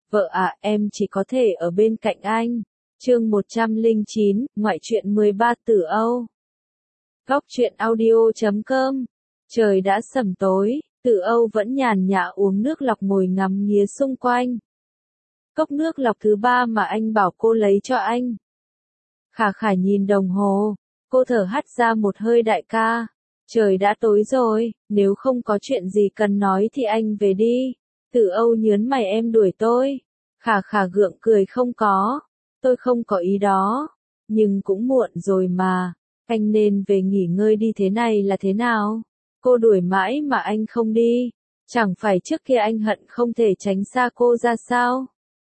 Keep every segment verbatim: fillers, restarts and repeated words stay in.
Vợ ạ, em chỉ có thể ở bên cạnh anh. Chương một trăm lẻ chín, ngoại truyện mười ba Tử Âu. Góc truyện audio chấm com. Trời đã sẩm tối, Tử Âu vẫn nhàn nhã uống nước lọc ngồi ngắm nghía xung quanh. Cốc nước lọc thứ ba mà anh bảo cô lấy cho anh. Khả Khả nhìn đồng hồ, cô thở hắt ra một hơi đại ca. Trời đã tối rồi, nếu không có chuyện gì cần nói thì anh về đi. Tử Âu nhớn mày, em đuổi tôi. Khả Khả gượng cười, không có. Tôi không có ý đó. Nhưng cũng muộn rồi mà. Anh nên về nghỉ ngơi đi, thế này là thế nào? Cô đuổi mãi mà anh không đi. Chẳng phải trước kia anh hận không thể tránh xa cô ra sao?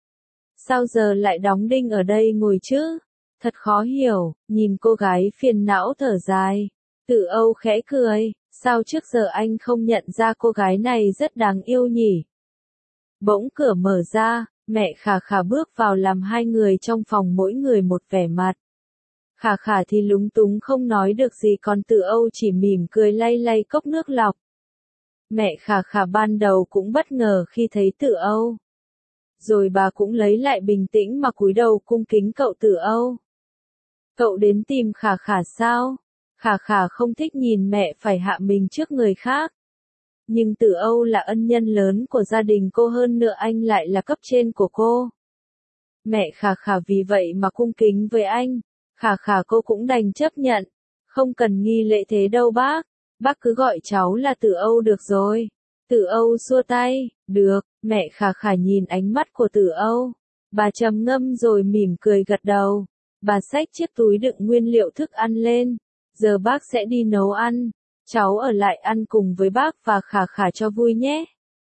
Sao giờ lại đóng đinh ở đây ngồi chứ? Thật khó hiểu, nhìn cô gái phiền não thở dài. Tử Âu khẽ cười, sao trước giờ anh không nhận ra cô gái này rất đáng yêu nhỉ? Bỗng cửa mở ra, mẹ Khả Khả bước vào làm hai người trong phòng mỗi người một vẻ mặt. Khả Khả thì lúng túng không nói được gì, còn Tử Âu chỉ mỉm cười lay lay cốc nước lọc. Mẹ Khả Khả ban đầu cũng bất ngờ khi thấy Tử Âu. Rồi bà cũng lấy lại bình tĩnh mà cúi đầu cung kính cậu Tử Âu. Cậu đến tìm Khả Khả sao? Khả Khả không thích nhìn mẹ phải hạ mình trước người khác. Nhưng Tử Âu là ân nhân lớn của gia đình cô, hơn nữa anh lại là cấp trên của cô. Mẹ Khả Khả vì vậy mà cung kính với anh. Khả Khả cô cũng đành chấp nhận. Không cần nghi lễ thế đâu bác. Bác cứ gọi cháu là Tử Âu được rồi. Tử Âu xua tay. Được. Mẹ Khả Khả nhìn ánh mắt của Tử Âu. Bà trầm ngâm rồi mỉm cười gật đầu. Bà xách chiếc túi đựng nguyên liệu thức ăn lên. Giờ bác sẽ đi nấu ăn. Cháu ở lại ăn cùng với bác và Khả Khả cho vui nhé.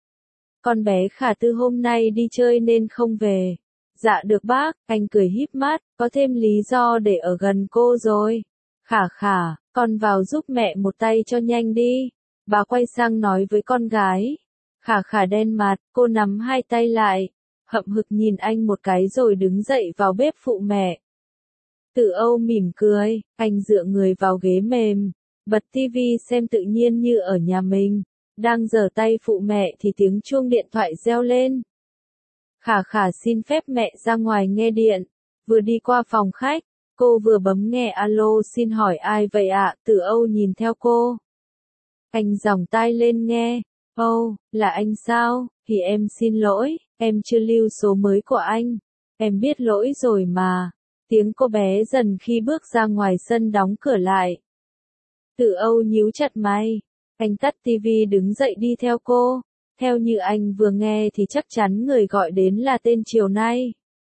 Con bé Khả Tư hôm nay đi chơi nên không về. Dạ được bác, anh cười híp mắt, có thêm lý do để ở gần cô rồi. Khả Khả, con vào giúp mẹ một tay cho nhanh đi. Bà quay sang nói với con gái. Khả Khả đen mặt, cô nắm hai tay lại, hậm hực nhìn anh một cái rồi đứng dậy vào bếp phụ mẹ. Tử Âu mỉm cười, anh dựa người vào ghế mềm, bật tivi xem tự nhiên như ở nhà mình. Đang giở tay phụ mẹ thì tiếng chuông điện thoại reo lên. Khả Khả xin phép mẹ ra ngoài nghe điện. Vừa đi qua phòng khách, cô vừa bấm nghe. Alo, xin hỏi ai vậy ạ? Tử Âu nhìn theo cô. Anh giòng tai lên nghe. Âu, là anh sao? Thì em xin lỗi, em chưa lưu số mới của anh. Em biết lỗi rồi mà. Tiếng cô bé dần khi bước ra ngoài sân đóng cửa lại. Tử Âu nhíu chặt mày. Anh tắt tivi đứng dậy đi theo cô. Theo như anh vừa nghe thì chắc chắn người gọi đến là tên chiều nay.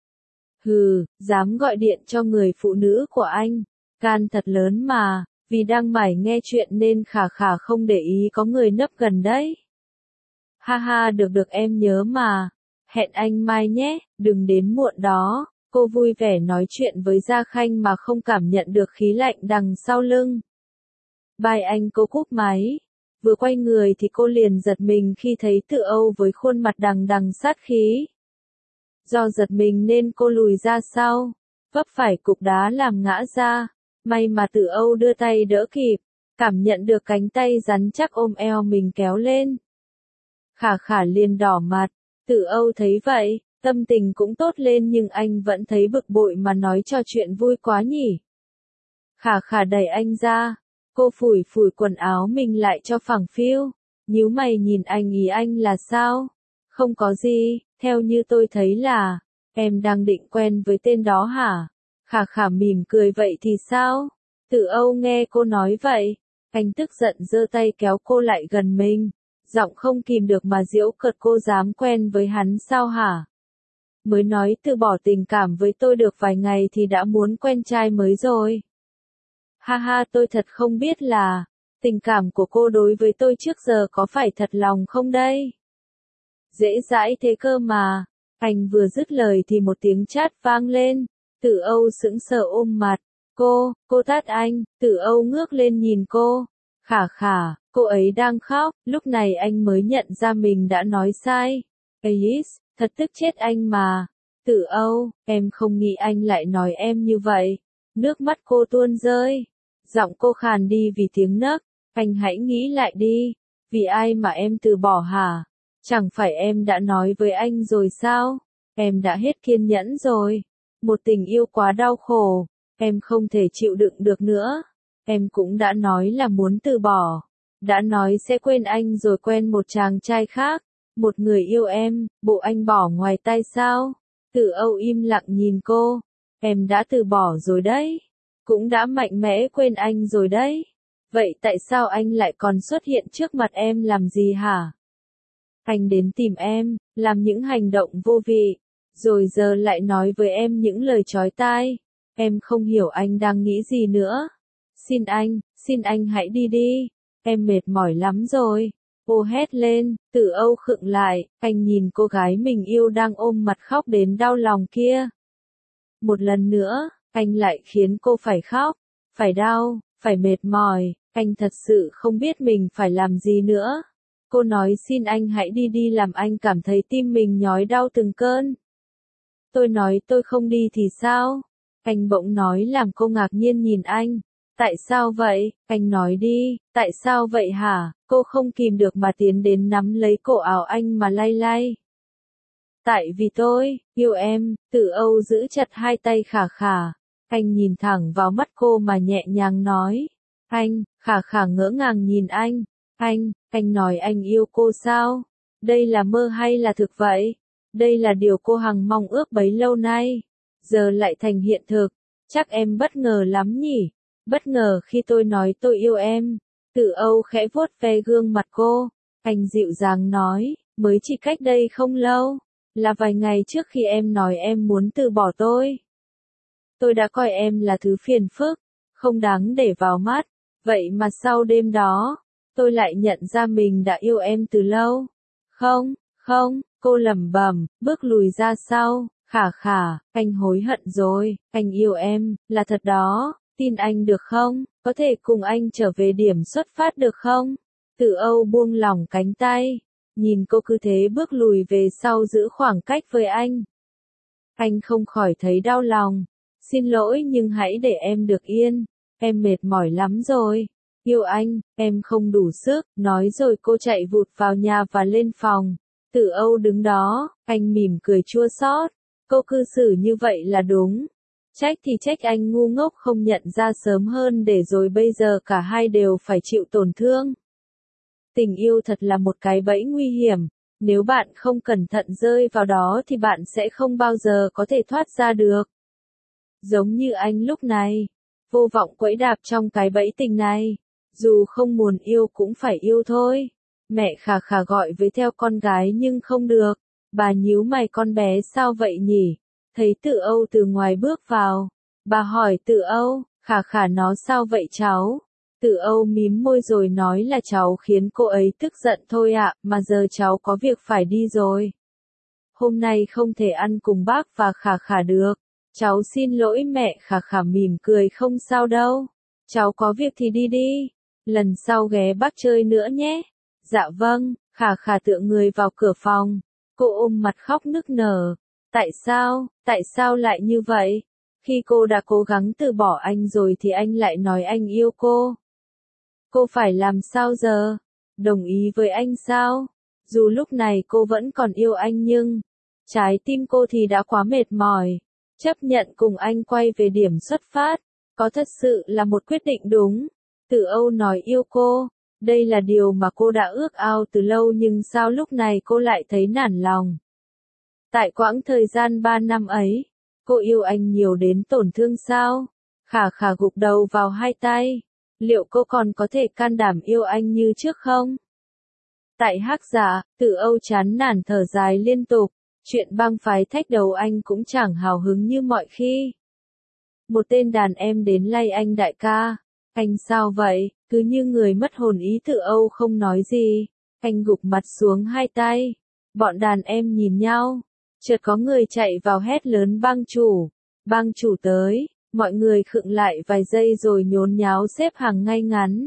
Hừ, dám gọi điện cho người phụ nữ của anh. Gan thật lớn mà, vì đang mải nghe chuyện nên Khả Khả không để ý có người nấp gần đấy. Ha ha, được được, em nhớ mà. Hẹn anh mai nhé, đừng đến muộn đó. Cô vui vẻ nói chuyện với Gia Khanh mà không cảm nhận được khí lạnh đằng sau lưng. Bye anh, cô cúp máy. Vừa quay người thì cô liền giật mình khi thấy Tử Âu với khuôn mặt đằng đằng sát khí. Do giật mình nên cô lùi ra sau, vấp phải cục đá làm ngã ra. May mà Tử Âu đưa tay đỡ kịp, cảm nhận được cánh tay rắn chắc ôm eo mình kéo lên. Khả Khả liền đỏ mặt. Tử Âu thấy vậy, tâm tình cũng tốt lên, nhưng anh vẫn thấy bực bội mà nói trò chuyện vui quá nhỉ. Khả Khả đẩy anh ra. Cô phủi phủi quần áo mình lại cho phẳng phiu. Nhíu mày nhìn anh, ý anh là sao? Không có gì, theo như tôi thấy là, em đang định quen với tên đó hả? Khả Khả mỉm cười, vậy thì sao? Tử Âu nghe cô nói vậy, anh tức giận giơ tay kéo cô lại gần mình. Giọng không kìm được mà giễu cợt, cô dám quen với hắn sao hả? Mới nói từ bỏ tình cảm với tôi được vài ngày thì đã muốn quen trai mới rồi. Ha ha, tôi thật không biết là, tình cảm của cô đối với tôi trước giờ có phải thật lòng không đây? Dễ dãi thế cơ mà. Anh vừa dứt lời thì một tiếng chát vang lên. Tử Âu sững sờ ôm mặt. Cô, cô tát anh. Tử Âu ngước lên nhìn cô. Khả Khả, cô ấy đang khóc. Lúc này anh mới nhận ra mình đã nói sai. Ais, thật tức chết anh mà. Tử Âu, em không nghĩ anh lại nói em như vậy. Nước mắt cô tuôn rơi. Giọng cô khàn đi vì tiếng nấc. Anh hãy nghĩ lại đi. Vì ai mà em từ bỏ hả? Chẳng phải em đã nói với anh rồi sao? em đã hết kiên nhẫn rồi. Một tình yêu quá đau khổ, em không thể chịu đựng được nữa. Em cũng đã nói là muốn từ bỏ. Đã nói sẽ quên anh rồi quen một chàng trai khác. Một người yêu em, bộ anh bỏ ngoài tay sao? Tử Âu im lặng nhìn cô. Em đã từ bỏ rồi đấy. Cũng đã mạnh mẽ quên anh rồi đấy. Vậy tại sao anh lại còn xuất hiện trước mặt em làm gì hả? Anh đến tìm em, làm những hành động vô vị. Rồi giờ lại nói với em những lời chói tai. Em không hiểu anh đang nghĩ gì nữa. Xin anh, xin anh hãy đi đi. Em mệt mỏi lắm rồi. Cô hét lên, Tử Âu khựng lại, anh nhìn cô gái mình yêu đang ôm mặt khóc đến đau lòng kia. Một lần nữa, anh lại khiến cô phải khóc, phải đau, phải mệt mỏi, anh thật sự không biết mình phải làm gì nữa. Cô nói xin anh hãy đi đi làm anh cảm thấy tim mình nhói đau từng cơn. Tôi nói tôi không đi thì sao? Anh bỗng nói làm cô ngạc nhiên nhìn anh. Tại sao vậy? Anh nói đi, tại sao vậy hả? Cô không kìm được mà tiến đến nắm lấy cổ áo anh mà lay lay. Tại vì tôi, yêu em, Tử Âu giữ chặt hai tay Khả Khả. Anh nhìn thẳng vào mắt cô mà nhẹ nhàng nói. Anh, Khả Khả ngỡ ngàng nhìn anh. Anh, anh nói anh yêu cô sao? Đây là mơ hay là thực vậy? Đây là điều cô hằng mong ước bấy lâu nay. Giờ lại thành hiện thực. Chắc em bất ngờ lắm nhỉ? Bất ngờ khi tôi nói tôi yêu em. Tử Âu khẽ vuốt ve gương mặt cô. Anh dịu dàng nói, mới chỉ cách đây không lâu. Là vài ngày trước khi em nói em muốn từ bỏ tôi. Tôi đã coi em là thứ phiền phức, không đáng để vào mắt. Vậy mà sau đêm đó, tôi lại nhận ra mình đã yêu em từ lâu. Không, không, cô lẩm bẩm, bước lùi ra sau. Khả Khả, anh hối hận rồi, anh yêu em, là thật đó. Tin anh được không? Có thể cùng anh trở về điểm xuất phát được không? Tử Âu buông lỏng cánh tay. Nhìn cô cứ thế bước lùi về sau giữ khoảng cách với anh. Anh không khỏi thấy đau lòng. Xin lỗi nhưng hãy để em được yên. Em mệt mỏi lắm rồi. Yêu anh, em không đủ sức. Nói rồi cô chạy vụt vào nhà và lên phòng. Tử Âu đứng đó, anh mỉm cười chua xót. Cô cư xử như vậy là đúng. Trách thì trách anh ngu ngốc không nhận ra sớm hơn để rồi bây giờ cả hai đều phải chịu tổn thương. Tình yêu thật là một cái bẫy nguy hiểm, nếu bạn không cẩn thận rơi vào đó thì bạn sẽ không bao giờ có thể thoát ra được. Giống như anh lúc này, vô vọng quẫy đạp trong cái bẫy tình này, dù không muốn yêu cũng phải yêu thôi. Mẹ Khả Khả gọi với theo con gái nhưng không được, bà nhíu mày con bé sao vậy nhỉ? Thấy Tử Âu từ ngoài bước vào, bà hỏi Tử Âu, Khả Khả nó sao vậy cháu? Tử Âu mím môi rồi nói là cháu khiến cô ấy tức giận thôi ạ, mà giờ cháu có việc phải đi rồi. Hôm nay không thể ăn cùng bác và Khả Khả được. Cháu xin lỗi mẹ. Khả Khả mỉm cười không sao đâu. Cháu có việc thì đi đi. Lần sau ghé bác chơi nữa nhé. Dạ vâng. Khả Khả tựa người vào cửa phòng. Cô ôm mặt khóc nức nở. Tại sao, tại sao lại như vậy? Khi cô đã cố gắng từ bỏ anh rồi thì anh lại nói anh yêu cô. Cô phải làm sao giờ? Đồng ý với anh sao? Dù lúc này cô vẫn còn yêu anh nhưng trái tim cô thì đã quá mệt mỏi. Chấp nhận cùng anh quay về điểm xuất phát, có thật sự là một quyết định đúng. Tử Âu nói yêu cô, đây là điều mà cô đã ước ao từ lâu nhưng sao lúc này cô lại thấy nản lòng. Tại quãng thời gian ba năm ấy, cô yêu anh nhiều đến tổn thương sao? Khả Khả gục đầu vào hai tay. Liệu cô còn có thể can đảm yêu anh như trước không? Tại Hắc Giả, Tử Âu chán nản thở dài liên tục. Chuyện bang phái thách đấu anh cũng chẳng hào hứng như mọi khi. Một tên đàn em đến lay anh đại ca. Anh sao vậy? Cứ như người mất hồn ý. Tử Âu không nói gì. Anh gục mặt xuống hai tay. Bọn đàn em nhìn nhau. Chợt có người chạy vào hét lớn bang chủ. Bang chủ tới. Mọi người khựng lại vài giây rồi nhốn nháo xếp hàng ngay ngắn.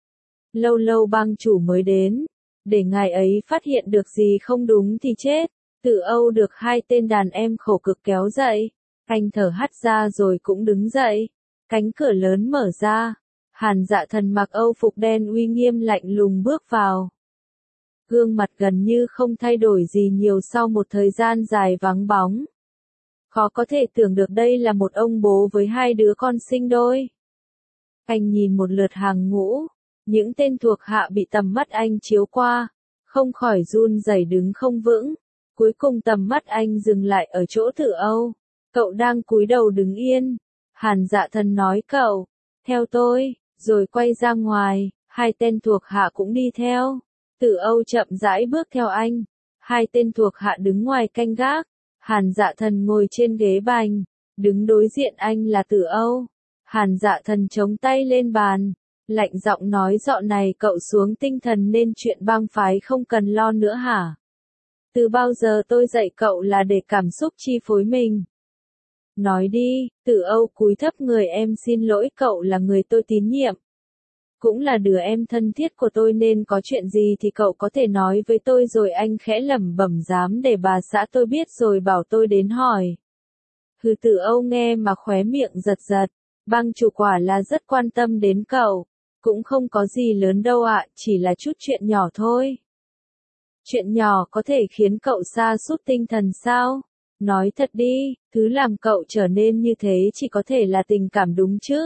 Lâu lâu bang chủ mới đến. Để ngài ấy phát hiện được gì không đúng thì chết. Tử Âu được hai tên đàn em khổ cực kéo dậy. Anh thở hắt ra rồi cũng đứng dậy. Cánh cửa lớn mở ra. Hàn Dạ Thần mặc Âu phục đen uy nghiêm lạnh lùng bước vào. gương mặt gần như không thay đổi gì nhiều sau một thời gian dài vắng bóng. Khó có thể tưởng được đây là một ông bố với hai đứa con sinh đôi. Anh nhìn một lượt hàng ngũ, những tên thuộc hạ bị tầm mắt anh chiếu qua, không khỏi run rẩy đứng không vững. Cuối cùng tầm mắt anh dừng lại ở chỗ Tử Âu. Cậu đang cúi đầu đứng yên. Hàn Dạ Thần nói cậu, theo tôi, rồi quay ra ngoài, hai tên thuộc hạ cũng đi theo. Tử Âu chậm rãi bước theo anh. Hai tên thuộc hạ đứng ngoài canh gác. Hàn Dạ Thần ngồi trên ghế bành, đứng đối diện anh là Tử Âu. Hàn Dạ Thần chống tay lên bàn, lạnh giọng nói dạo này cậu xuống tinh thần nên chuyện bang phái không cần lo nữa hả? Từ bao giờ tôi dạy cậu là để cảm xúc chi phối mình? Nói đi, Tử Âu cúi thấp người em xin lỗi cậu là người tôi tín nhiệm. Cũng là đứa em thân thiết của tôi nên có chuyện gì thì cậu có thể nói với tôi rồi anh khẽ lẩm bẩm dám để bà xã tôi biết rồi bảo tôi đến hỏi. Hừ Tử Âu nghe mà khóe miệng giật giật, bang chủ quả là rất quan tâm đến cậu. Cũng không có gì lớn đâu ạ, chỉ là chút chuyện nhỏ thôi. Chuyện nhỏ có thể khiến cậu sa sút tinh thần sao? Nói thật đi, thứ làm cậu trở nên như thế chỉ có thể là tình cảm đúng chứ?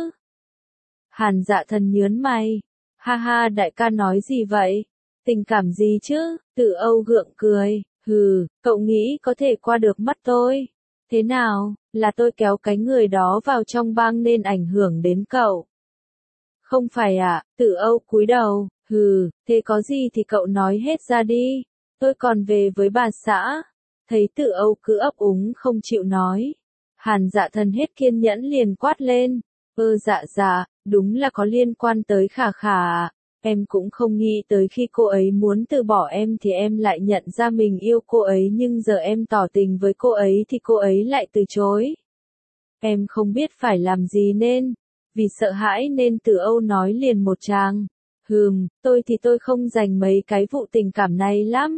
Hàn Dạ Thần nhớn mày. Ha ha đại ca nói gì vậy? Tình cảm gì chứ? Tử Âu gượng cười. Hừ, cậu nghĩ có thể qua được mắt tôi? Thế nào, là tôi kéo cái người đó vào trong bang nên ảnh hưởng đến cậu? Không phải ạ, à, Tử Âu cúi đầu. Hừ, thế có gì thì cậu nói hết ra đi. Tôi còn về với bà xã. Thấy Tử Âu cứ ấp úng không chịu nói. Hàn Dạ Thần hết kiên nhẫn liền quát lên. Ơ dạ dạ, đúng là có liên quan tới Khả Khả à. Em cũng không nghĩ tới khi cô ấy muốn từ bỏ em thì em lại nhận ra mình yêu cô ấy nhưng giờ em tỏ tình với cô ấy thì cô ấy lại từ chối. Em không biết phải làm gì nên, vì sợ hãi nên Tử Âu nói liền một tràng. Hừm, tôi thì tôi không dành mấy cái vụ tình cảm này lắm.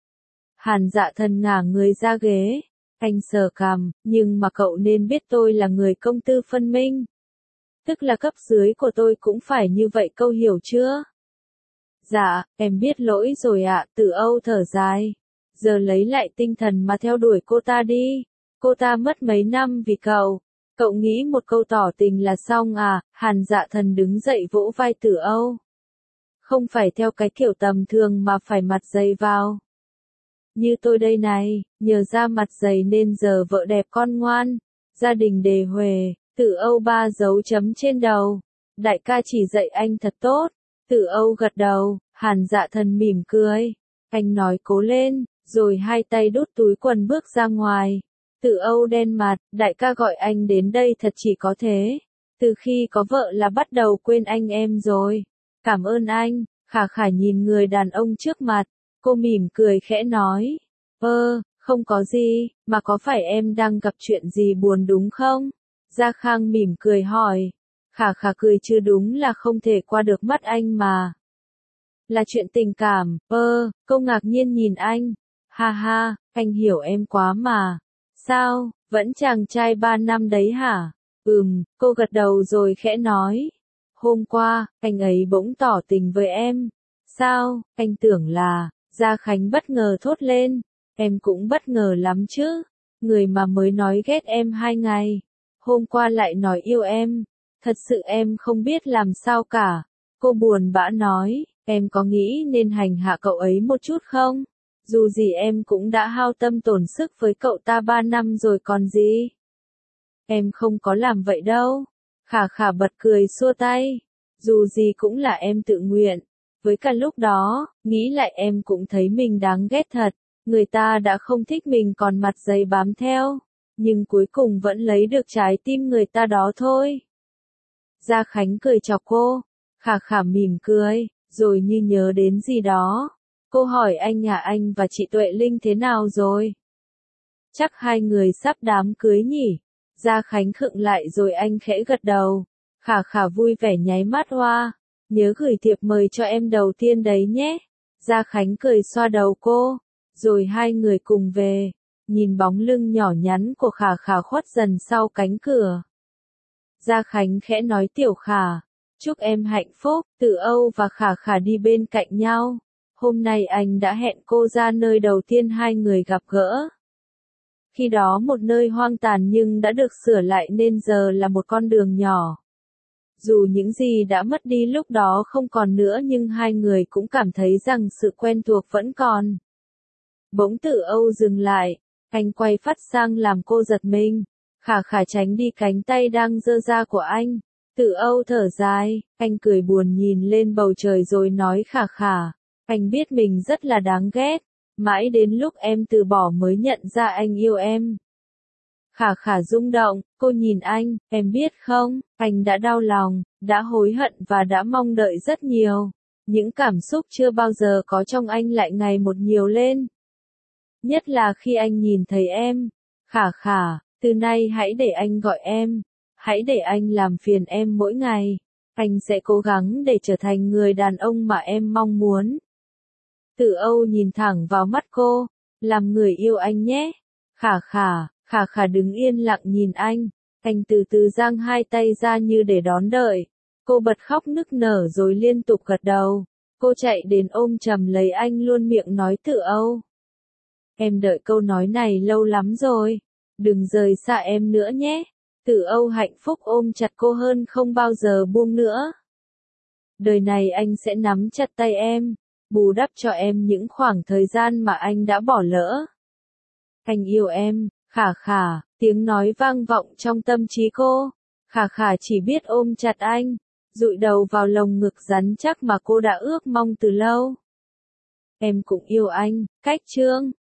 Hàn Dạ Thần ngả người ra ghế. Anh sờ cằm, nhưng mà cậu nên biết tôi là người công tư phân minh. Tức là cấp dưới của tôi cũng phải như vậy câu hiểu chưa? Dạ, em biết lỗi rồi ạ, Tử Âu thở dài. Giờ lấy lại tinh thần mà theo đuổi cô ta đi. Cô ta mất mấy năm vì cậu. Cậu nghĩ một câu tỏ tình là xong à? Hàn Dạ Thần đứng dậy vỗ vai Tử Âu. Không phải theo cái kiểu tầm thường mà phải mặt dày vào. Như tôi đây này, nhờ ra mặt dày nên giờ vợ đẹp con ngoan. Gia đình đề huề. Tử Âu ba dấu chấm trên đầu. Đại ca chỉ dạy anh thật tốt. Tử Âu gật đầu, Hàn Dạ Thần mỉm cười. Anh nói cố lên, rồi hai tay đút túi quần bước ra ngoài. Tử Âu đen mặt, đại ca gọi anh đến đây thật chỉ có thế. Từ khi có vợ là bắt đầu quên anh em rồi. Cảm ơn anh, Khả Khả nhìn người đàn ông trước mặt. Cô mỉm cười khẽ nói. Ơ, không có gì, mà có phải em đang gặp chuyện gì buồn đúng không? Gia Khang mỉm cười hỏi. Khả Khả cười chứ đúng là không thể qua được mắt anh mà. Là chuyện tình cảm, ơ, cô ngạc nhiên nhìn anh. Ha ha, anh hiểu em quá mà. Sao, vẫn chàng trai ba năm đấy hả? Ừm, cô gật đầu rồi khẽ nói. Hôm qua, anh ấy bỗng tỏ tình với em. Sao, anh tưởng là, Gia Khánh bất ngờ thốt lên. Em cũng bất ngờ lắm chứ. Người mà mới nói ghét em hai ngày. Hôm qua lại nói yêu em. Thật sự em không biết làm sao cả. Cô buồn bã nói, em có nghĩ nên hành hạ cậu ấy một chút không? Dù gì em cũng đã hao tâm tổn sức với cậu ta ba năm rồi còn gì. Em không có làm vậy đâu. Khả Khả bật cười xua tay. Dù gì cũng là em tự nguyện. Với cả lúc đó, nghĩ lại em cũng thấy mình đáng ghét thật. Người ta đã không thích mình còn mặt dày bám theo. Nhưng cuối cùng vẫn lấy được trái tim người ta đó thôi. Gia Khánh cười chọc cô. Khả Khả mỉm cười, rồi như nhớ đến gì đó. Cô hỏi anh nhà anh và chị Tuệ Linh thế nào rồi? Chắc hai người sắp đám cưới nhỉ? Gia Khánh khựng lại rồi anh khẽ gật đầu. Khả Khả vui vẻ nháy mắt hoa. Nhớ gửi thiệp mời cho em đầu tiên đấy nhé. Gia Khánh cười xoa đầu cô. Rồi hai người cùng về. Nhìn bóng lưng nhỏ nhắn của Khả Khả khuất dần sau cánh cửa. Gia Khánh khẽ nói Tiểu Khả. Chúc em hạnh phúc, Tử Âu và Khả Khả đi bên cạnh nhau. Hôm nay anh đã hẹn cô ra nơi đầu tiên hai người gặp gỡ. Khi đó một nơi hoang tàn nhưng đã được sửa lại nên giờ là một con đường nhỏ. Dù những gì đã mất đi lúc đó không còn nữa nhưng hai người cũng cảm thấy rằng sự quen thuộc vẫn còn. Bỗng Tử Âu dừng lại, anh quay phát sang làm cô giật mình. Khả Khả tránh đi cánh tay đang giơ ra của anh. Tử Âu thở dài, anh cười buồn nhìn lên bầu trời rồi nói Khả Khả, anh biết mình rất là đáng ghét, mãi đến lúc em từ bỏ mới nhận ra anh yêu em. Khả Khả rung động, cô nhìn anh, em biết không, anh đã đau lòng, đã hối hận và đã mong đợi rất nhiều. Những cảm xúc chưa bao giờ có trong anh lại ngày một nhiều lên. Nhất là khi anh nhìn thấy em. Khả Khả, từ nay hãy để anh gọi em. Hãy để anh làm phiền em mỗi ngày. Anh sẽ cố gắng để trở thành người đàn ông mà em mong muốn. Tử Âu nhìn thẳng vào mắt cô. Làm người yêu anh nhé. Khả Khả, Khả Khả đứng yên lặng nhìn anh. Anh từ từ giang hai tay ra như để đón đợi. Cô bật khóc nức nở rồi liên tục gật đầu. Cô chạy đến ôm chầm lấy anh luôn miệng nói Tử Âu. Em đợi câu nói này lâu lắm rồi. Đừng rời xa em nữa nhé. Tử Âu hạnh phúc ôm chặt cô hơn không bao giờ buông nữa. Đời này anh sẽ nắm chặt tay em, bù đắp cho em những khoảng thời gian mà anh đã bỏ lỡ. Anh yêu em, Khả Khả, tiếng nói vang vọng trong tâm trí cô. Khả Khả chỉ biết ôm chặt anh, dụi đầu vào lồng ngực rắn chắc mà cô đã ước mong từ lâu. Em cũng yêu anh, Cách Chương.